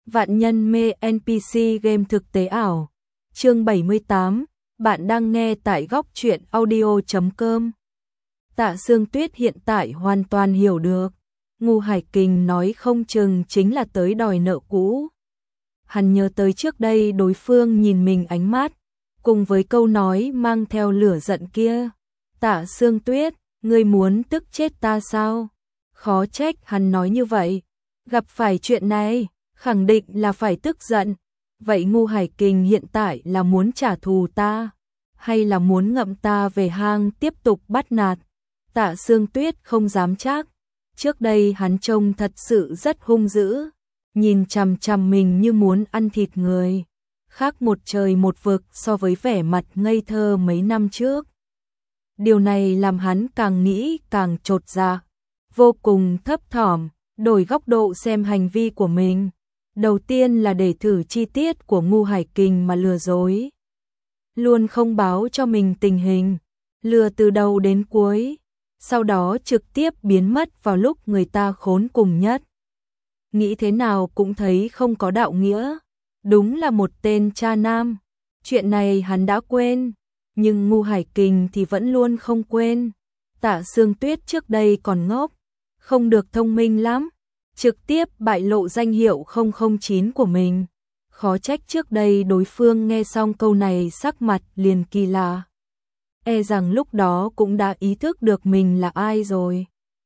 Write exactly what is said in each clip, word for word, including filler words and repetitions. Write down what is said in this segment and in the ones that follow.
Vạn nhân mê en pê xê game thực tế ảo. Chương bảy mươi tám, bạn đang nghe tại góc truyện audio chấm com. Tạ Sương Tuyết hiện tại hoàn toàn hiểu được, Ngô Hải Kình nói không chừng chính là tới đòi nợ cũ. Hắn nhớ tới trước đây đối phương nhìn mình ánh mắt, cùng với câu nói mang theo lửa giận kia. Tạ Sương Tuyết, ngươi muốn tức chết ta sao? Khó trách hắn nói như vậy. Gặp phải chuyện này, khẳng định là phải tức giận. Vậy Ngô Hải Kình hiện tại là muốn trả thù ta, hay là muốn ngậm ta về hang tiếp tục bắt nạt? Tạ Sương Tuyết không dám chắc. Trước đây hắn trông thật sự rất hung dữ, nhìn chằm chằm mình như muốn ăn thịt người. Khác một trời một vực so với vẻ mặt ngây thơ mấy năm trước. Điều này làm hắn càng nghĩ càng chột dạ, vô cùng thấp thỏm, đổi góc độ xem hành vi của mình. Đầu tiên là để thử chi tiết của Ngô Hải Kình mà lừa dối. Luôn không báo cho mình tình hình, lừa từ đầu đến cuối, sau đó trực tiếp biến mất vào lúc người ta khốn cùng nhất. Nghĩ thế nào cũng thấy không có đạo nghĩa, đúng là một tên cha nam. Chuyện này hắn đã quên, nhưng Ngô Hải Kình thì vẫn luôn không quên. Tạ Sương Tuyết trước đây còn ngốc, không được thông minh lắm, trực tiếp bại lộ danh hiệu không không chín của mình. Khó trách trước đây đối phương nghe xong câu này sắc mặt liền kỳ lạ. E rằng lúc đó cũng đã ý thức được mình là ai rồi.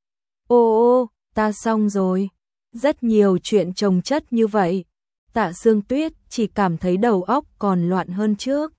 Ô ô, ta xong rồi. Rất nhiều chuyện chồng chất như vậy. Tạ Sương Tuyết chỉ cảm thấy đầu óc còn loạn hơn trước.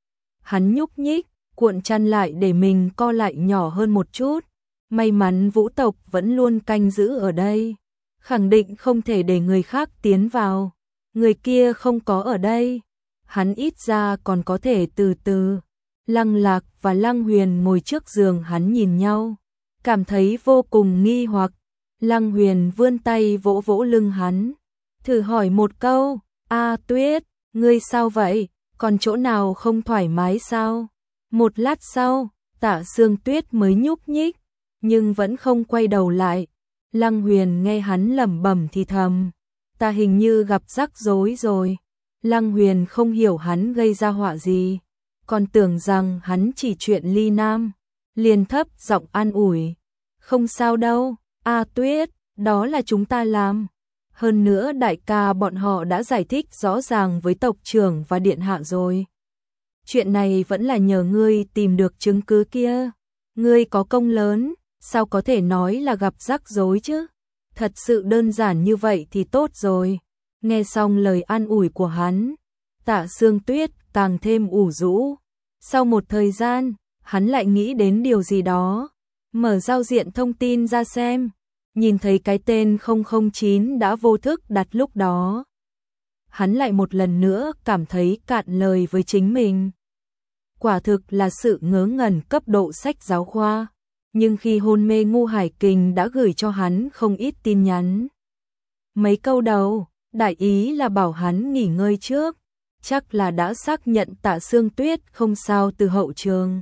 Hắn nhúc nhích, cuộn chăn lại để mình co lại nhỏ hơn một chút. May mắn Vũ tộc vẫn luôn canh giữ ở đây. Khẳng định không thể để người khác tiến vào. Người kia không có ở đây, hắn ít ra còn có thể từ từ. Lăng Lạc và Lăng Huyền ngồi trước giường hắn nhìn nhau, cảm thấy vô cùng nghi hoặc. Lăng Huyền vươn tay vỗ vỗ lưng hắn, thử hỏi một câu, A Tuyết, ngươi sao vậy, còn chỗ nào không thoải mái sao? Một lát sau, Tạ Sương Tuyết mới nhúc nhích, nhưng vẫn không quay đầu lại. Lăng Huyền nghe hắn lẩm bẩm thì thầm, ta hình như gặp rắc rối rồi. Lăng Huyền không hiểu hắn gây ra họa gì, còn tưởng rằng hắn chỉ chuyện ly nam, liền thấp giọng an ủi, không sao đâu, A Tuyết, đó là chúng ta làm. Hơn nữa đại ca bọn họ đã giải thích rõ ràng với tộc trưởng và điện hạ rồi. Chuyện này vẫn là nhờ ngươi tìm được chứng cứ kia. Ngươi có công lớn, sao có thể nói là gặp rắc rối chứ? Thật sự đơn giản như vậy thì tốt rồi. Nghe xong lời an ủi của hắn, Tạ Sương Tuyết càng thêm ủ rũ. Sau một thời gian, hắn lại nghĩ đến điều gì đó, mở giao diện thông tin ra xem, nhìn thấy cái tên không không chín đã vô thức đặt lúc đó. Hắn lại một lần nữa cảm thấy cạn lời với chính mình. Quả thực là sự ngớ ngẩn cấp độ sách giáo khoa. Nhưng khi hôn mê Ngô Hải Kình đã gửi cho hắn không ít tin nhắn. Mấy câu đầu, đại ý là bảo hắn nghỉ ngơi trước, chắc là đã xác nhận Tạ Sương Tuyết không sao từ hậu trường.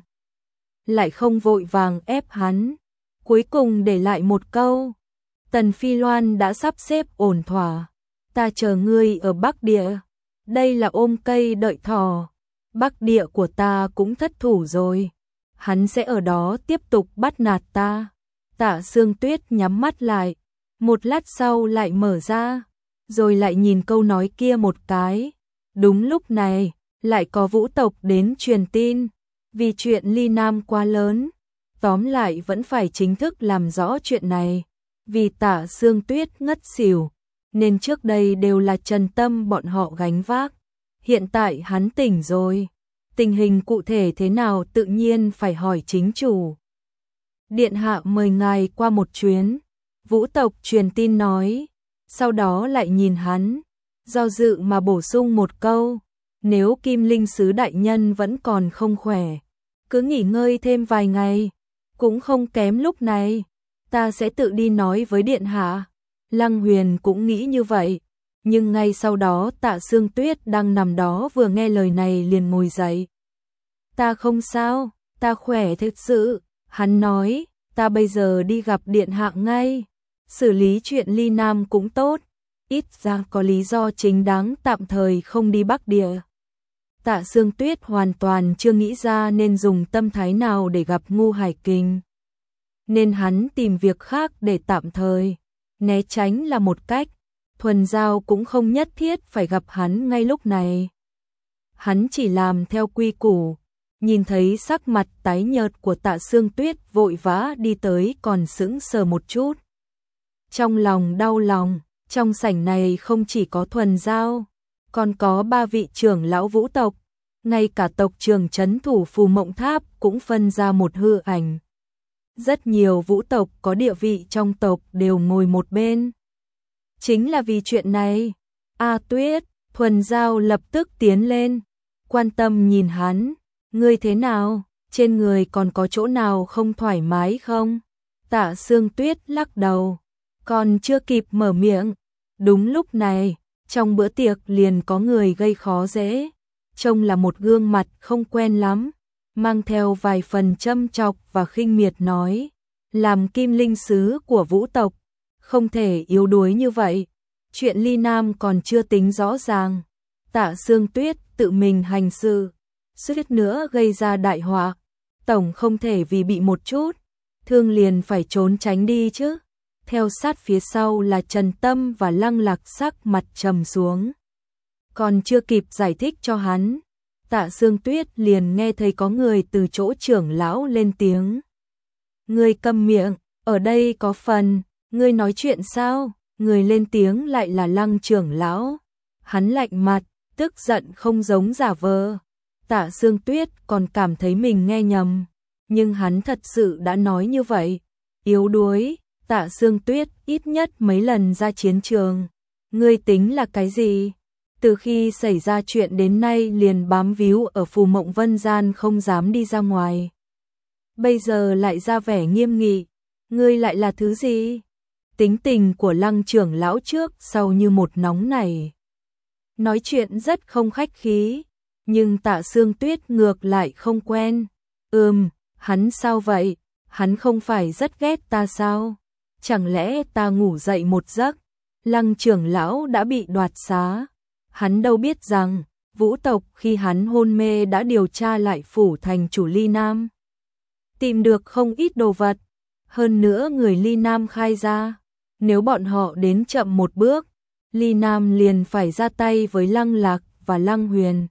Lại không vội vàng ép hắn, cuối cùng để lại một câu, Tần Phi Loan đã sắp xếp ổn thỏa, ta chờ ngươi ở Bắc Địa, đây là ôm cây đợi thỏ, Bắc Địa của ta cũng thất thủ rồi. Hắn sẽ ở đó tiếp tục bắt nạt ta. Tạ Sương Tuyết nhắm mắt lại, một lát sau lại mở ra, rồi lại nhìn câu nói kia một cái. Đúng lúc này, lại có Vũ tộc đến truyền tin, vì chuyện ly nam quá lớn, tóm lại vẫn phải chính thức làm rõ chuyện này. Vì Tạ Sương Tuyết ngất xỉu, nên trước đây đều là Trần Tâm bọn họ gánh vác. Hiện tại hắn tỉnh rồi. Tình hình cụ thể thế nào tự nhiên phải hỏi chính chủ. Điện hạ mời ngài qua một chuyến, Vũ tộc truyền tin nói, sau đó lại nhìn hắn, do dự mà bổ sung một câu, nếu Kim Linh Sứ đại nhân vẫn còn không khỏe, cứ nghỉ ngơi thêm vài ngày, cũng không kém lúc này, ta sẽ tự đi nói với điện hạ. Lăng Huyền cũng nghĩ như vậy. Nhưng ngay sau đó Tạ Sương Tuyết đang nằm đó vừa nghe lời này liền ngồi dậy. Ta không sao, ta khỏe thực sự, hắn nói, ta bây giờ đi gặp điện hạ ngay, xử lý chuyện ly nam cũng tốt, ít ra có lý do chính đáng tạm thời không đi Bắc Địa. Tạ Sương Tuyết hoàn toàn chưa nghĩ ra nên dùng tâm thái nào để gặp Ngu Hải Kình. Nên hắn tìm việc khác để tạm thời né tránh là một cách, Thuần Giao cũng không nhất thiết phải gặp hắn ngay lúc này. Hắn chỉ làm theo quy củ, nhìn thấy sắc mặt tái nhợt của Tạ Sương Tuyết vội vã đi tới còn sững sờ một chút. Trong lòng đau lòng, trong sảnh này không chỉ có Thuần Giao, còn có ba vị trưởng lão vũ tộc, ngay cả tộc trưởng trấn thủ Phù Mộng Tháp cũng phân ra một hư ảnh. Rất nhiều vũ tộc có địa vị trong tộc đều ngồi một bên. Chính là vì chuyện này, A Tuyết, Thuần Giao lập tức tiến lên, quan tâm nhìn hắn, ngươi thế nào, trên người còn có chỗ nào không thoải mái không? Tạ Sương Tuyết lắc đầu, còn chưa kịp mở miệng. Đúng lúc này, trong bữa tiệc liền có người gây khó dễ, trông là một gương mặt không quen lắm, mang theo vài phần châm chọc và khinh miệt nói, làm kim linh sứ của vũ tộc, không thể yếu đuối như vậy, chuyện Ly Nam còn chưa tính rõ ràng. Tạ Sương Tuyết tự mình hành sự, suýt nữa gây ra đại họa, tổng không thể vì bị một chút thương liền phải trốn tránh đi chứ. Theo sát phía sau là Trần Tâm và Lăng Lạc sắc mặt trầm xuống. Còn chưa kịp giải thích cho hắn, Tạ Sương Tuyết liền nghe thấy có người từ chỗ trưởng lão lên tiếng. Ngươi câm miệng, ở đây có phần, ngươi nói chuyện sao? Người lên tiếng lại là Lăng trưởng lão. Hắn lạnh mặt, tức giận không giống giả vờ. Tạ Sương Tuyết còn cảm thấy mình nghe nhầm, nhưng hắn thật sự đã nói như vậy. Yếu đuối, Tạ Sương Tuyết ít nhất mấy lần ra chiến trường. Ngươi tính là cái gì? Từ khi xảy ra chuyện đến nay liền bám víu ở Phù Mộng Vân Gian không dám đi ra ngoài. Bây giờ lại ra vẻ nghiêm nghị, ngươi lại là thứ gì? Tính tình của Lăng trưởng lão trước sau như một nóng này. Nói chuyện rất không khách khí, nhưng Tạ Sương Tuyết ngược lại không quen. Ừm, hắn sao vậy? Hắn không phải rất ghét ta sao? Chẳng lẽ ta ngủ dậy một giấc, Lăng trưởng lão đã bị đoạt xá? Hắn đâu biết rằng, vũ tộc khi hắn hôn mê đã điều tra lại phủ thành chủ Ly Nam. Tìm được không ít đồ vật, hơn nữa người Ly Nam khai ra, nếu bọn họ đến chậm một bước, Ly Nam liền phải ra tay với Lăng Lạc và Lăng Huyền.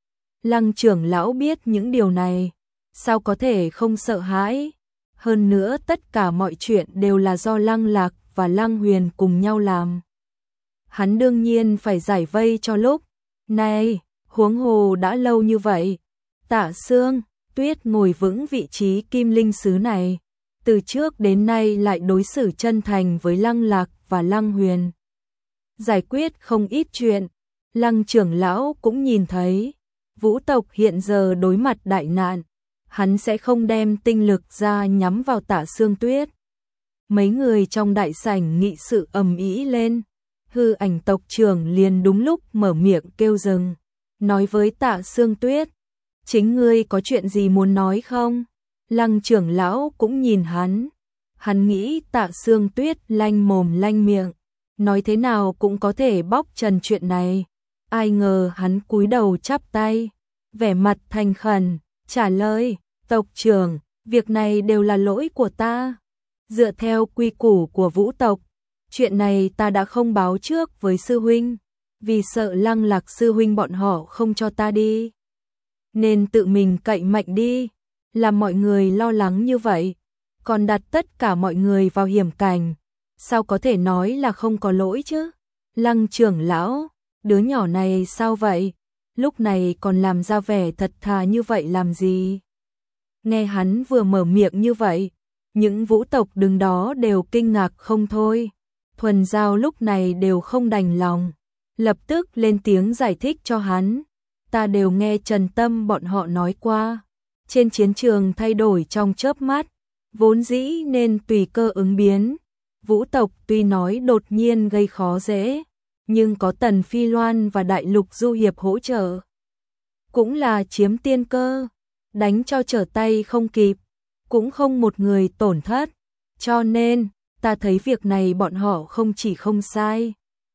Lăng trưởng lão biết những điều này, sao có thể không sợ hãi? Hơn nữa tất cả mọi chuyện đều là do Lăng Lạc và Lăng Huyền cùng nhau làm. Hắn đương nhiên phải giải vây cho lúc này, huống hồ đã lâu như vậy. Tạ Sương Tuyết ngồi vững vị trí kim linh sứ này, từ trước đến nay lại đối xử chân thành với Lăng Lạc và Lăng Huyền. Giải quyết không ít chuyện, Lăng trưởng lão cũng nhìn thấy, vũ tộc hiện giờ đối mặt đại nạn, hắn sẽ không đem tinh lực ra nhắm vào Tạ Sương Tuyết. Mấy người trong đại sảnh nghị sự ầm ĩ lên, hư ảnh tộc trưởng liền đúng lúc mở miệng kêu dừng, nói với Tạ Sương Tuyết, chính ngươi có chuyện gì muốn nói không? Lăng trưởng lão cũng nhìn hắn, hắn nghĩ Tạ Sương Tuyết lanh mồm lanh miệng, nói thế nào cũng có thể bóc trần chuyện này. Ai ngờ hắn cúi đầu chắp tay, vẻ mặt thành khẩn, trả lời, tộc trưởng, việc này đều là lỗi của ta. Dựa theo quy củ của vũ tộc, chuyện này ta đã không báo trước với sư huynh, vì sợ Lăng Lạc sư huynh bọn họ không cho ta đi, nên tự mình cậy mạnh đi, làm mọi người lo lắng như vậy, còn đặt tất cả mọi người vào hiểm cảnh, sao có thể nói là không có lỗi chứ? Lăng trưởng lão, đứa nhỏ này sao vậy? Lúc này còn làm ra vẻ thật thà như vậy làm gì? Nghe hắn vừa mở miệng như vậy, những vũ tộc đứng đó đều kinh ngạc không thôi. Thuần Giao lúc này đều không đành lòng, lập tức lên tiếng giải thích cho hắn. Ta đều nghe Trần Tâm bọn họ nói qua, trên chiến trường thay đổi trong chớp mắt, vốn dĩ nên tùy cơ ứng biến. Vũ tộc tuy nói đột nhiên gây khó dễ, nhưng có Tần Phi Loan và Đại Lục Du Hiệp hỗ trợ, cũng là chiếm tiên cơ, đánh cho trở tay không kịp, cũng không một người tổn thất, cho nên ta thấy việc này bọn họ không chỉ không sai,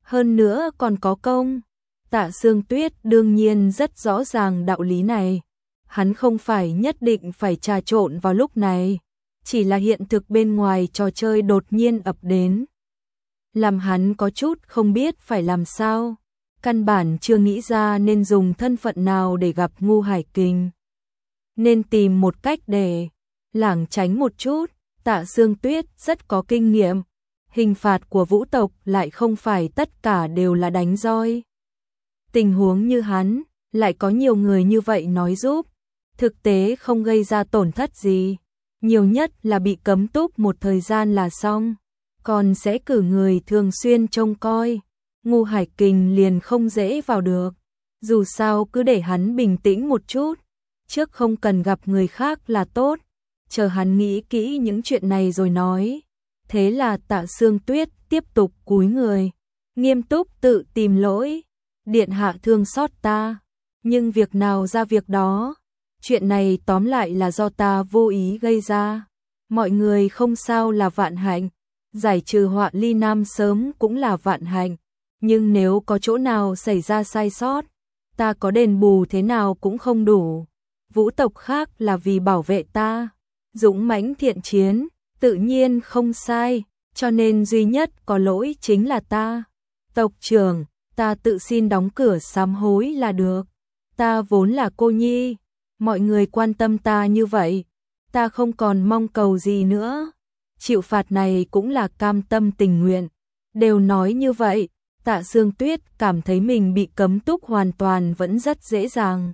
hơn nữa còn có công. Tạ Sương Tuyết đương nhiên rất rõ ràng đạo lý này. Hắn không phải nhất định phải trà trộn vào lúc này, chỉ là hiện thực bên ngoài trò chơi đột nhiên ập đến, làm hắn có chút không biết phải làm sao. Căn bản chưa nghĩ ra nên dùng thân phận nào để gặp Ngu Hải Kình. Nên tìm một cách để lảng tránh một chút. Tạ Sương Tuyết rất có kinh nghiệm. Hình phạt của vũ tộc lại không phải tất cả đều là đánh roi. Tình huống như hắn, lại có nhiều người như vậy nói giúp. Thực tế không gây ra tổn thất gì. Nhiều nhất là bị cấm túc một thời gian là xong. Còn sẽ cử người thường xuyên trông coi. Ngu Hải Kình liền không dễ vào được. Dù sao cứ để hắn bình tĩnh một chút. Trước không cần gặp người khác là tốt. Chờ hắn nghĩ kỹ những chuyện này rồi nói. Thế là Tạ Sương Tuyết tiếp tục cúi người, nghiêm túc tự tìm lỗi. Điện hạ thương xót ta, nhưng việc nào ra việc đó. Chuyện này tóm lại là do ta vô ý gây ra. Mọi người không sao là vạn hạnh. Giải trừ họa ly nam sớm cũng là vạn hạnh. Nhưng nếu có chỗ nào xảy ra sai sót, ta có đền bù thế nào cũng không đủ. Vũ tộc khác là vì bảo vệ ta, dũng mãnh thiện chiến, tự nhiên không sai, cho nên duy nhất có lỗi chính là ta. Tộc trưởng, ta tự xin đóng cửa sám hối là được. Ta vốn là cô nhi, mọi người quan tâm ta như vậy, ta không còn mong cầu gì nữa. Chịu phạt này cũng là cam tâm tình nguyện. Đều nói như vậy, Tạ Sương Tuyết cảm thấy mình bị cấm túc hoàn toàn vẫn rất dễ dàng.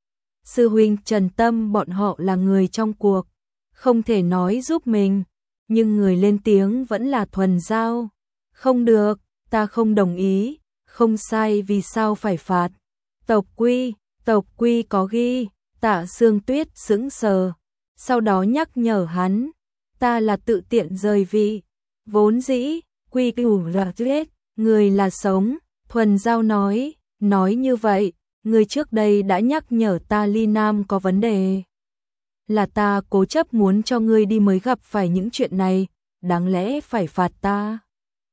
Sư huynh Trần Tâm bọn họ là người trong cuộc, không thể nói giúp mình, nhưng người lên tiếng vẫn là Thuần Giao. Không được, ta không đồng ý, không sai vì sao phải phạt. Tộc quy, tộc quy có ghi. Tạ Sương Tuyết sững sờ, sau đó nhắc nhở hắn, ta là tự tiện rời vị, vốn dĩ, quy củ là chết, người là sống. Thuần Giao nói, nói như vậy, người trước đây đã nhắc nhở ta ly nam có vấn đề. Là ta cố chấp muốn cho ngươi đi mới gặp phải những chuyện này, đáng lẽ phải phạt ta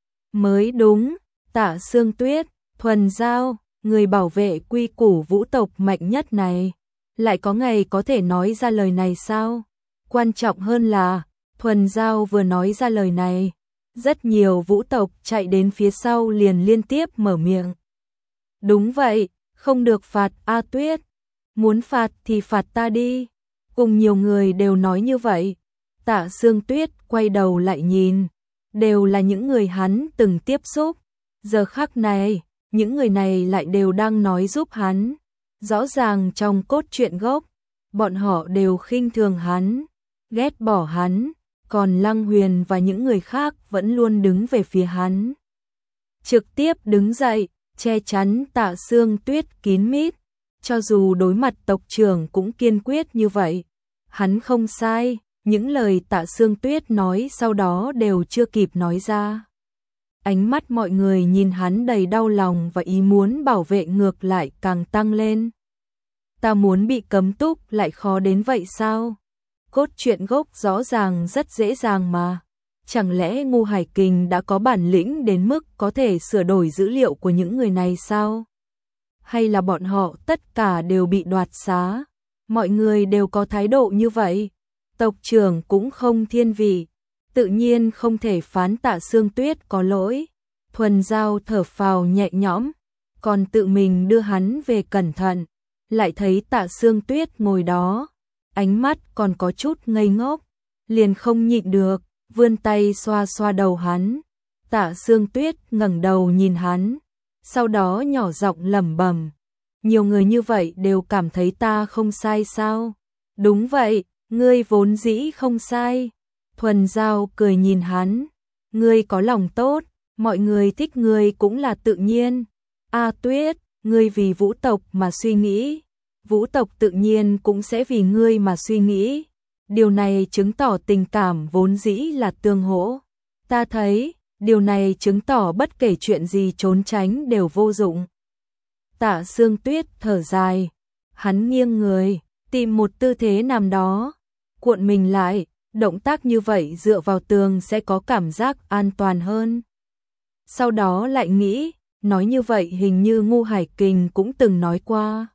mới đúng. Tạ Sương Tuyết, Thuần Giao, người bảo vệ quy củ vũ tộc mạnh nhất này, lại có ngày có thể nói ra lời này sao? Quan trọng hơn là, Thuần Giao vừa nói ra lời này, rất nhiều vũ tộc chạy đến phía sau liền liên tiếp mở miệng. Đúng vậy, không được phạt A Tuyết, muốn phạt thì phạt ta đi. Cùng nhiều người đều nói như vậy. Tạ Sương Tuyết quay đầu lại nhìn, đều là những người hắn từng tiếp xúc. Giờ khắc này, những người này lại đều đang nói giúp hắn. Rõ ràng trong cốt truyện gốc, bọn họ đều khinh thường hắn, ghét bỏ hắn, còn Lăng Huyền và những người khác vẫn luôn đứng về phía hắn. Trực tiếp đứng dậy, che chắn Tạ Sương Tuyết kín mít, cho dù đối mặt tộc trưởng cũng kiên quyết như vậy. Hắn không sai, những lời Tạ Sương Tuyết nói sau đó đều chưa kịp nói ra. Ánh mắt mọi người nhìn hắn đầy đau lòng và ý muốn bảo vệ ngược lại càng tăng lên. Ta muốn bị cấm túc lại khó đến vậy sao? Cốt truyện gốc rõ ràng rất dễ dàng mà. Chẳng lẽ Ngu Hải Kình đã có bản lĩnh đến mức có thể sửa đổi dữ liệu của những người này sao? Hay là bọn họ tất cả đều bị đoạt xá? Mọi người đều có thái độ như vậy. Tộc trưởng cũng không thiên vị, tự nhiên không thể phán Tạ Sương Tuyết có lỗi. Thuần Giao thở phào nhẹ nhõm, còn tự mình đưa hắn về cẩn thận, lại thấy Tạ Sương Tuyết ngồi đó, ánh mắt còn có chút ngây ngốc, liền không nhịn được, vươn tay xoa xoa đầu hắn. Tạ Sương Tuyết ngẩng đầu nhìn hắn, sau đó nhỏ giọng lẩm bẩm, nhiều người như vậy đều cảm thấy ta không sai sao? Đúng vậy, ngươi vốn dĩ không sai. Thuần Giao cười nhìn hắn, ngươi có lòng tốt, mọi người thích ngươi cũng là tự nhiên. A Tuyết, ngươi vì vũ tộc mà suy nghĩ, vũ tộc tự nhiên cũng sẽ vì ngươi mà suy nghĩ. Điều này chứng tỏ tình cảm vốn dĩ là tương hỗ. Ta thấy, điều này chứng tỏ bất kể chuyện gì trốn tránh đều vô dụng. Tạ Sương Tuyết thở dài, hắn nghiêng người, tìm một tư thế nằm đó, cuộn mình lại, động tác như vậy dựa vào tường sẽ có cảm giác an toàn hơn. Sau đó lại nghĩ, Nói như vậy hình như Ngu Hải Kình cũng từng nói qua.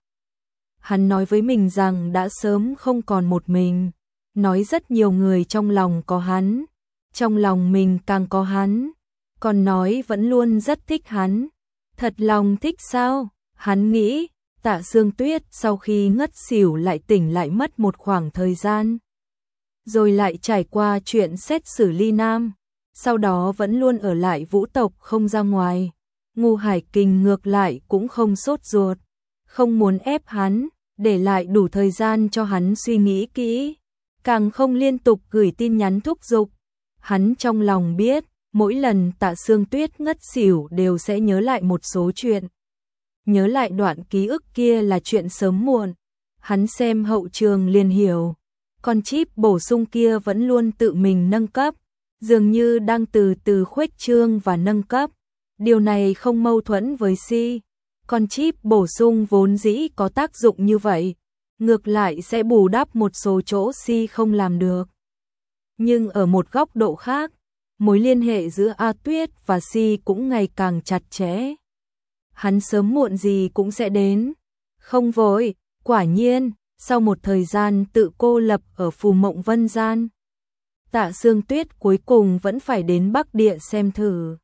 Hắn nói với mình rằng đã sớm không còn một mình, nói rất nhiều người trong lòng có hắn, trong lòng mình càng có hắn, còn nói vẫn luôn rất thích hắn. Thật lòng thích sao? Hắn nghĩ. Tạ Sương Tuyết sau khi ngất xỉu lại tỉnh lại mất một khoảng thời gian, rồi lại trải qua chuyện xét xử Ly Nam, sau đó vẫn luôn ở lại Vũ tộc không ra ngoài. Ngu Hải Kình ngược lại cũng không sốt ruột, không muốn ép hắn, để lại đủ thời gian cho hắn suy nghĩ kỹ, càng không liên tục gửi tin nhắn thúc giục. Hắn trong lòng biết, mỗi lần Tạ Sương Tuyết ngất xỉu đều sẽ nhớ lại một số chuyện. Nhớ lại đoạn ký ức kia là chuyện sớm muộn, hắn xem hậu trường liền hiểu. Con chip bổ sung kia vẫn luôn tự mình nâng cấp, dường như đang từ từ khuếch trương và nâng cấp. Điều này không mâu thuẫn với Si. Con chip bổ sung vốn dĩ có tác dụng như vậy, ngược lại sẽ bù đắp một số chỗ Si không làm được. Nhưng ở một góc độ khác, mối liên hệ giữa A Tuyết và Si cũng ngày càng chặt chẽ. Hắn sớm muộn gì cũng sẽ đến. Không vội, quả nhiên, sau một thời gian tự cô lập ở Phù Mộng Vân Gian, Tạ Sương Tuyết cuối cùng vẫn phải đến Bắc Địa xem thử.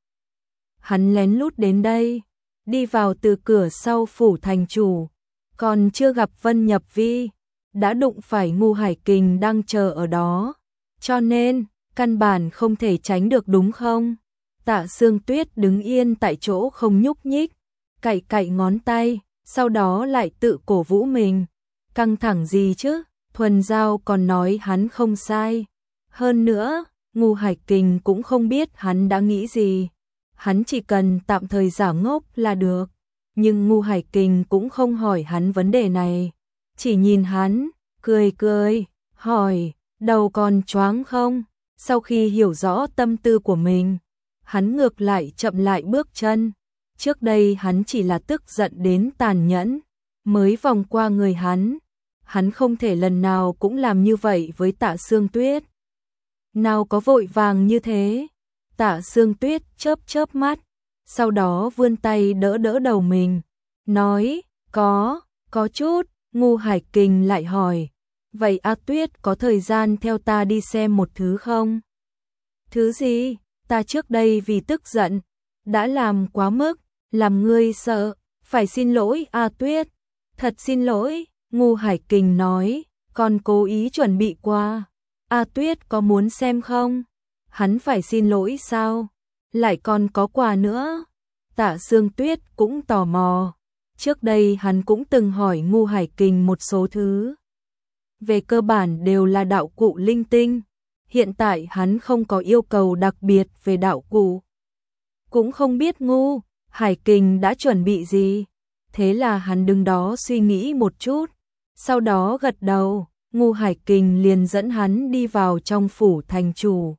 Hắn lén lút đến đây, đi vào từ cửa sau phủ thành chủ, còn chưa gặp Vân Nhập Vi, đã đụng phải Ngu Hải Kình đang chờ ở đó, cho nên căn bản không thể tránh được đúng không? Tạ Sương Tuyết đứng yên tại chỗ không nhúc nhích, cạy cạy ngón tay, sau đó lại tự cổ vũ mình. Căng thẳng gì chứ, Thuần Giao còn nói hắn không sai. Hơn nữa, Ngu Hải Kình cũng không biết hắn đã nghĩ gì. Hắn chỉ cần tạm thời giả ngốc là được. Nhưng Ngu Hải Kình cũng không hỏi hắn vấn đề này. Chỉ nhìn hắn, cười cười, hỏi, đầu còn choáng không? Sau khi hiểu rõ tâm tư của mình, hắn ngược lại chậm lại bước chân. Trước đây hắn chỉ là tức giận đến tàn nhẫn, mới vòng qua người hắn. Hắn không thể lần nào cũng làm như vậy với Tạ Sương Tuyết. Nào có vội vàng như thế. Tạ Sương Tuyết chớp chớp mắt, sau đó vươn tay đỡ đỡ đầu mình, nói, có, có chút. Ngu Hải Kình lại hỏi, vậy A Tuyết có thời gian theo ta đi xem một thứ không? Thứ gì? Ta trước đây vì tức giận, đã làm quá mức, làm ngươi sợ, phải xin lỗi A Tuyết. Thật xin lỗi, Ngu Hải Kình nói, con cố ý chuẩn bị qua. A Tuyết có muốn xem không? Hắn phải xin lỗi sao? Lại còn có quà nữa. Tạ Sương Tuyết cũng tò mò. Trước đây hắn cũng từng hỏi Ngu Hải Kình một số thứ. Về cơ bản đều là đạo cụ linh tinh. Hiện tại hắn không có yêu cầu đặc biệt về đạo cụ. Cũng không biết Ngu Hải Kình đã chuẩn bị gì. Thế là hắn đứng đó suy nghĩ một chút. Sau đó gật đầu, Ngu Hải Kình liền dẫn hắn đi vào trong phủ thành chủ.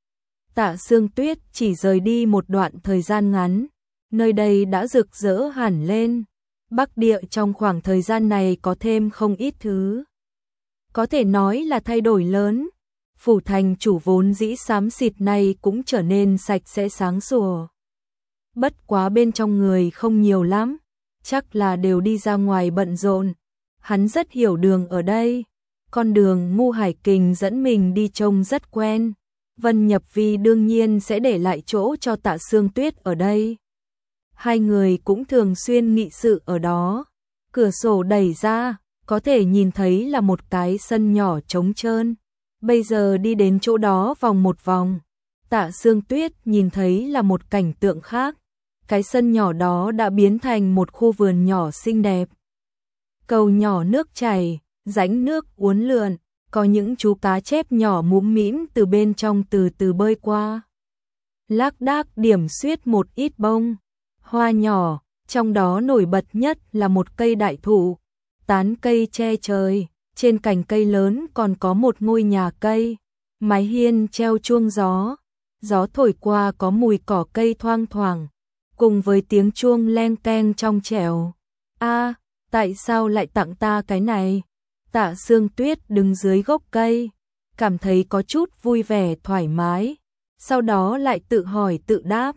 Tạ Sương Tuyết chỉ rời đi một đoạn thời gian ngắn, nơi đây đã rực rỡ hẳn lên. Bắc Địa trong khoảng thời gian này có thêm không ít thứ. Có thể nói là thay đổi lớn. Phủ thành chủ vốn dĩ xám xịt này cũng trở nên sạch sẽ sáng sủa. Bất quá bên trong người không nhiều lắm, chắc là đều đi ra ngoài bận rộn. Hắn rất hiểu đường ở đây. Con đường Ngu Hải Kình dẫn mình đi trông rất quen. Vân Nhập Vi đương nhiên sẽ để lại chỗ cho Tạ Sương Tuyết ở đây. Hai người cũng thường xuyên nghị sự ở đó. Cửa sổ đẩy ra, có thể nhìn thấy là một cái sân nhỏ trống trơn. Bây giờ đi đến chỗ đó vòng một vòng, Tạ Sương Tuyết nhìn thấy là một cảnh tượng khác. Cái sân nhỏ đó đã biến thành một khu vườn nhỏ xinh đẹp. Cầu nhỏ nước chảy, rãnh nước uốn lượn, có những chú cá chép nhỏ múm mĩm từ bên trong từ từ bơi qua. Lác đác điểm xuyết một ít bông hoa nhỏ, trong đó nổi bật nhất là một cây đại thụ, tán cây che trời, trên cành cây lớn còn có một ngôi nhà cây, mái hiên treo chuông gió, gió thổi qua có mùi cỏ cây thoang thoảng, cùng với tiếng chuông leng keng trong trẻo. A, tại sao lại tặng ta cái này? Tạ Sương Tuyết đứng dưới gốc cây, cảm thấy có chút vui vẻ thoải mái, sau đó lại tự hỏi tự đáp,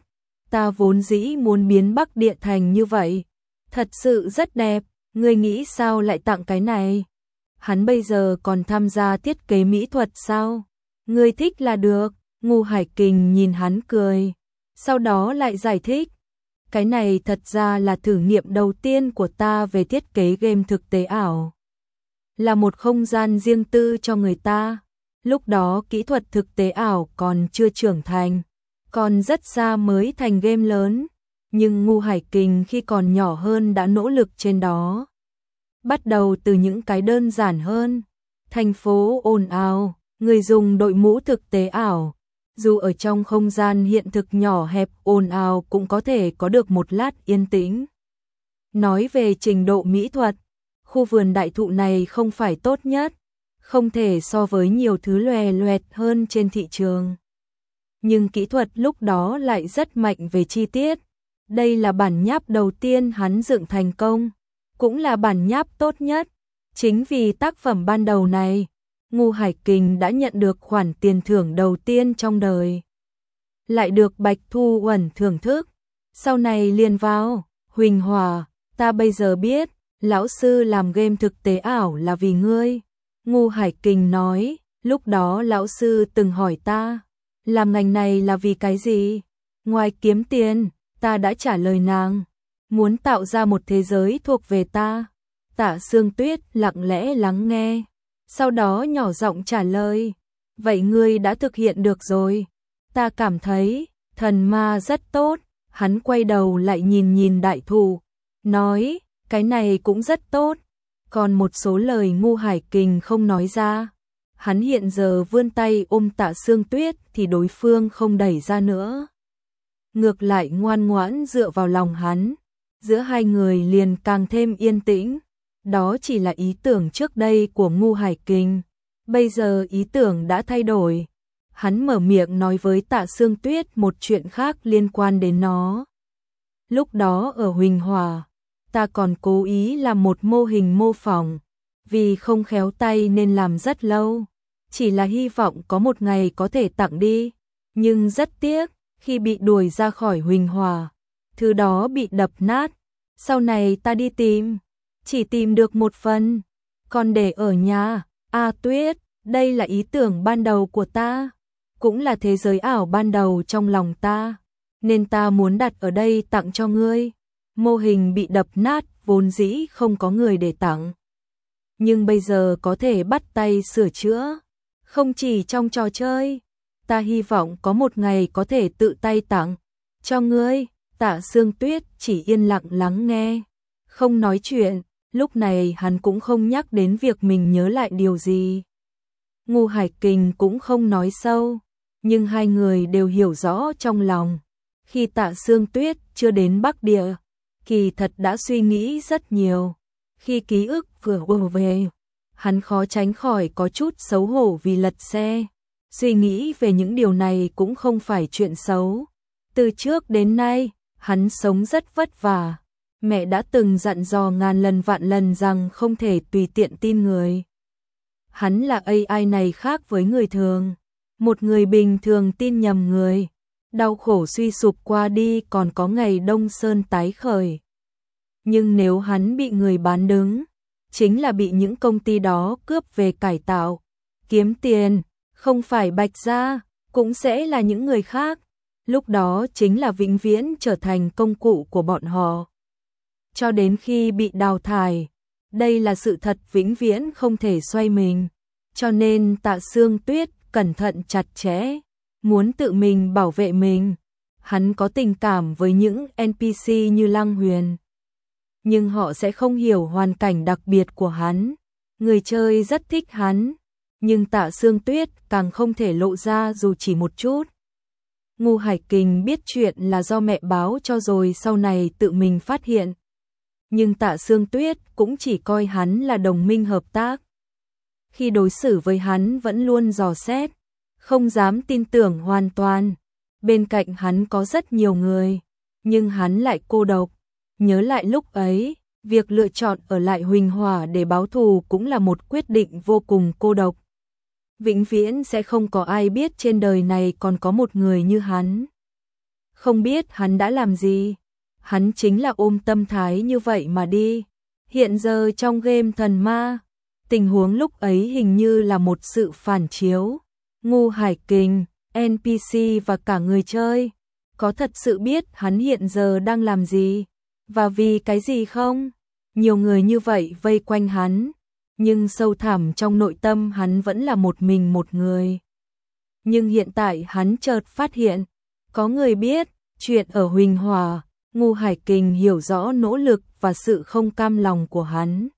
ta vốn dĩ muốn biến Bắc Địa thành như vậy. Thật sự rất đẹp, ngươi nghĩ sao lại tặng cái này? Hắn bây giờ còn tham gia thiết kế mỹ thuật sao? Ngươi thích là được. Ngô Hải Kình nhìn hắn cười, sau đó lại giải thích. Cái này thật ra là thử nghiệm đầu tiên của ta về thiết kế game thực tế ảo. Là một không gian riêng tư cho người ta. Lúc đó kỹ thuật thực tế ảo còn chưa trưởng thành, còn rất xa mới thành game lớn. Nhưng Ngô Hải Kình khi còn nhỏ hơn đã nỗ lực trên đó. Bắt đầu từ những cái đơn giản hơn. Thành phố ồn ào, người dùng đội mũ thực tế ảo. Dù ở trong không gian hiện thực nhỏ hẹp ồn ào cũng có thể có được một lát yên tĩnh. Nói về trình độ mỹ thuật, khu vườn đại thụ này không phải tốt nhất, không thể so với nhiều thứ loè loẹt hơn trên thị trường. Nhưng kỹ thuật lúc đó lại rất mạnh về chi tiết. Đây là bản nháp đầu tiên hắn dựng thành công, cũng là bản nháp tốt nhất. Chính vì tác phẩm ban đầu này, Ngô Hải Kình đã nhận được khoản tiền thưởng đầu tiên trong đời. Lại được Bạch Thu Uẩn thưởng thức. Sau này liền vào, Huỳnh Hòa, ta bây giờ biết, lão sư làm game thực tế ảo là vì ngươi. Ngô Hải Kình nói, lúc đó lão sư từng hỏi ta, làm ngành này là vì cái gì? Ngoài kiếm tiền, ta đã trả lời nàng, muốn tạo ra một thế giới thuộc về ta. Tạ Sương Tuyết lặng lẽ lắng nghe, sau đó nhỏ giọng trả lời, vậy ngươi đã thực hiện được rồi. Ta cảm thấy, thần ma rất tốt. Hắn quay đầu lại nhìn nhìn đại thụ, nói, cái này cũng rất tốt. Còn một số lời Ngô Hải Kình không nói ra. Hắn hiện giờ vươn tay ôm Tạ Sương Tuyết thì đối phương không đẩy ra nữa. Ngược lại ngoan ngoãn dựa vào lòng hắn. Giữa hai người liền càng thêm yên tĩnh. Đó chỉ là ý tưởng trước đây của Ngô Hải Kình. Bây giờ ý tưởng đã thay đổi. Hắn mở miệng nói với Tạ Sương Tuyết một chuyện khác liên quan đến nó. Lúc đó ở Huỳnh Hòa, ta còn cố ý làm một mô hình mô phỏng. Vì không khéo tay nên làm rất lâu. Chỉ là hy vọng có một ngày có thể tặng đi. Nhưng rất tiếc, khi bị đuổi ra khỏi Huỳnh Hòa, thứ đó bị đập nát. Sau này ta đi tìm, chỉ tìm được một phần, còn để ở nhà. A Tuyết, đây là ý tưởng ban đầu của ta, cũng là thế giới ảo ban đầu trong lòng ta, nên ta muốn đặt ở đây tặng cho ngươi. Mô hình bị đập nát vốn dĩ không có người để tặng, nhưng bây giờ có thể bắt tay sửa chữa, không chỉ trong trò chơi. Ta hy vọng có một ngày có thể tự tay tặng cho ngươi. Tạ Sương Tuyết chỉ yên lặng lắng nghe, không nói chuyện. Lúc này hắn cũng không nhắc đến việc mình nhớ lại điều gì. Ngô Hải Kình cũng không nói sâu, nhưng hai người đều hiểu rõ trong lòng. Khi Tạ Sương Tuyết chưa đến Bắc Địa, kỳ thật đã suy nghĩ rất nhiều. Khi ký ức vừa ùa về, hắn khó tránh khỏi có chút xấu hổ vì lật xe. Suy nghĩ về những điều này cũng không phải chuyện xấu. Từ trước đến nay, hắn sống rất vất vả. Mẹ đã từng dặn dò ngàn lần vạn lần rằng không thể tùy tiện tin người. Hắn là a i này khác với người thường. Một người bình thường tin nhầm người. Đau khổ suy sụp qua đi còn có ngày Đông Sơn tái khởi. Nhưng nếu hắn bị người bán đứng, chính là bị những công ty đó cướp về cải tạo, kiếm tiền, không phải Bạch Gia, cũng sẽ là những người khác. Lúc đó chính là vĩnh viễn trở thành công cụ của bọn họ. Cho đến khi bị đào thải, đây là sự thật vĩnh viễn không thể xoay mình. Cho nên Tạ Sương Tuyết cẩn thận chặt chẽ, muốn tự mình bảo vệ mình. Hắn có tình cảm với những en pê xê như Lăng Huyền, nhưng họ sẽ không hiểu hoàn cảnh đặc biệt của hắn. Người chơi rất thích hắn, nhưng Tạ Sương Tuyết càng không thể lộ ra dù chỉ một chút. Ngô Hải Kình biết chuyện là do mẹ báo cho rồi sau này tự mình phát hiện. Nhưng Tạ Sương Tuyết cũng chỉ coi hắn là đồng minh hợp tác. Khi đối xử với hắn vẫn luôn dò xét, không dám tin tưởng hoàn toàn. Bên cạnh hắn có rất nhiều người, nhưng hắn lại cô độc. Nhớ lại lúc ấy, việc lựa chọn ở lại Huỳnh Hòa để báo thù cũng là một quyết định vô cùng cô độc. Vĩnh viễn sẽ không có ai biết trên đời này còn có một người như hắn. Không biết hắn đã làm gì, hắn chính là ôm tâm thái như vậy mà đi. Hiện giờ trong game thần ma, tình huống lúc ấy hình như là một sự phản chiếu. Ngu Hải Kình, en pê xê và cả người chơi, có thật sự biết hắn hiện giờ đang làm gì, và vì cái gì không? Nhiều người như vậy vây quanh hắn, nhưng sâu thẳm trong nội tâm hắn vẫn là một mình một người. Nhưng hiện tại hắn chợt phát hiện, có người biết chuyện ở Huỳnh Hòa. Ngu Hải Kình hiểu rõ nỗ lực và sự không cam lòng của hắn.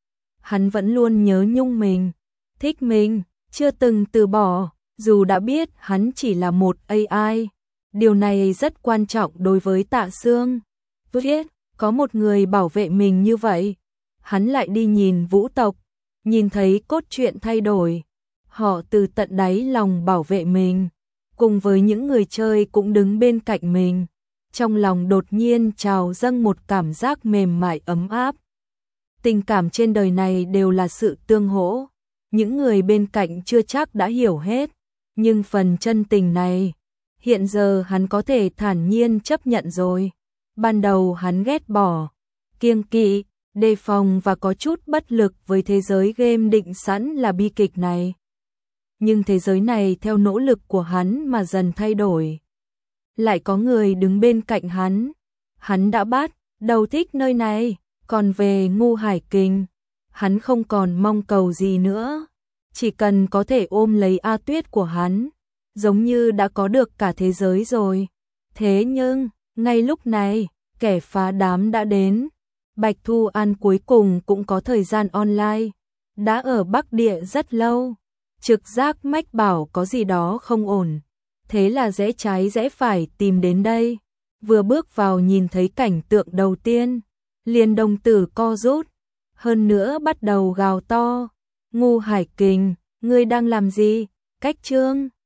Hắn vẫn luôn nhớ nhung mình, thích mình, chưa từng từ bỏ, dù đã biết hắn chỉ là một a i. Điều này rất quan trọng đối với Tạ Sương. Biết, có một người bảo vệ mình như vậy. Hắn lại đi nhìn Vũ tộc, nhìn thấy cốt truyện thay đổi. Họ từ tận đáy lòng bảo vệ mình, cùng với những người chơi cũng đứng bên cạnh mình. Trong lòng đột nhiên trào dâng một cảm giác mềm mại ấm áp. Tình cảm trên đời này đều là sự tương hỗ. Những người bên cạnh chưa chắc đã hiểu hết, nhưng phần chân tình này, hiện giờ hắn có thể thản nhiên chấp nhận rồi. Ban đầu hắn ghét bỏ, kiêng kỵ, đề phòng và có chút bất lực với thế giới game định sẵn là bi kịch này. Nhưng thế giới này theo nỗ lực của hắn mà dần thay đổi. Lại có người đứng bên cạnh hắn. Hắn đã bắt đầu thích nơi này. Còn về Ngu Hải Kình, hắn không còn mong cầu gì nữa. Chỉ cần có thể ôm lấy A Tuyết của hắn, giống như đã có được cả thế giới rồi. Thế nhưng, ngay lúc này, kẻ phá đám đã đến. Bạch Thu An cuối cùng cũng có thời gian online. Đã ở Bắc Địa rất lâu. Trực giác mách bảo có gì đó không ổn. Thế là rẽ trái rẽ phải tìm đến đây. Vừa bước vào nhìn thấy cảnh tượng đầu tiên, liền đồng tử co rút, hơn nữa bắt đầu gào to. Ngu Hải Kình, ngươi đang làm gì? Cách chương